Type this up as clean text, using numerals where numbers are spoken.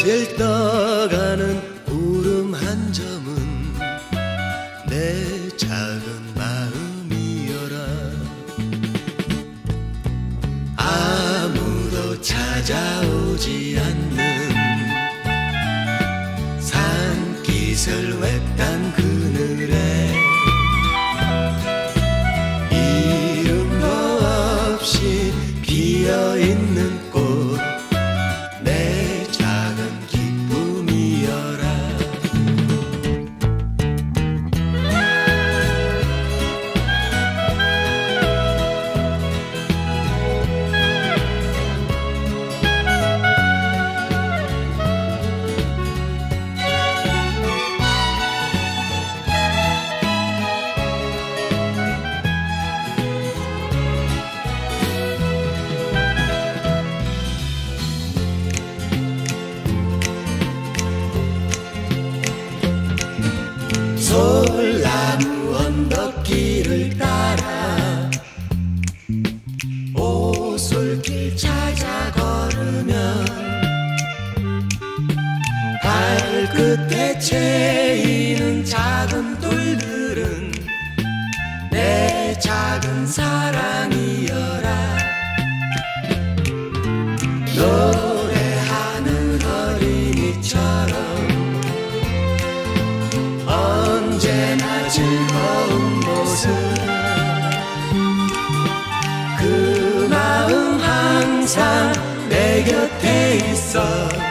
꽃을 떠가는 구름 한 점은 내 작은 마음이여라. 아무도 찾아오지 않는 산기슭 외딴 그늘에 이름도 없이 피어있는 꽃, 내 작은 기쁨이여라. 솔나무 언덕길을 따라 오솔길 찾아 걸으면 발끝에 채이는 작은 돌들은 내 작은 사랑이여라. 노래하는 어린이처럼 언제나 즐거운 모습, 그 마음 항상 내 곁에 있어.